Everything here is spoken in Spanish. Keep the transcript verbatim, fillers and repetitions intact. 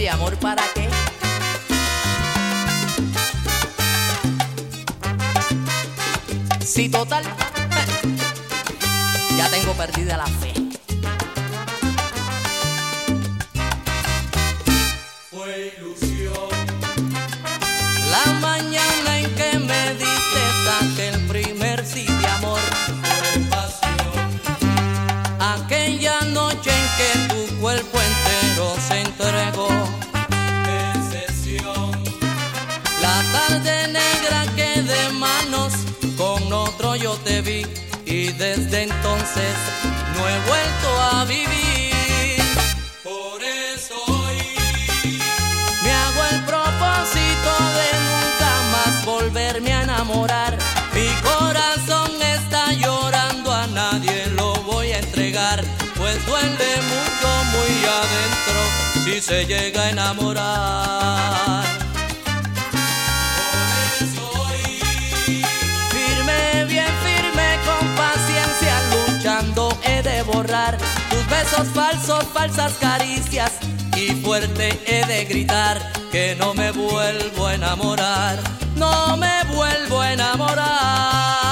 Oye, ¿amor para qué? Sí, total, ya tengo perdida la fe. Fue ilusión La mañana en que me diste aquel primer sí de amor, fue pasión, aquella noche en que tu cuerpo entero se entregó, decepción, la tarde negra que de manos con otro yo te vi, y desde entonces no he vuelto a vivir. por eso hoy Me hago el propósito de nunca más volverme a enamorar. Mi corazón está llorando, a nadie lo voy a entregar, pues duele mucho muy adentro si se llega a enamorar. por eso hoy Firme, bien firme, con paciencia, luchando he de borrar tus besos falsos, falsas caricias, y fuerte he de gritar que no me vuelvo a enamorar, no me vuelvo a enamorar.